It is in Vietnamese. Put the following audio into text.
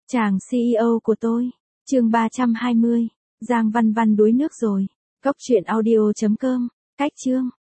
Chàng CEO của tôi. Chương 320. Giang Văn Văn đuối nước rồi. Cốc truyện audio.com. Cách chương.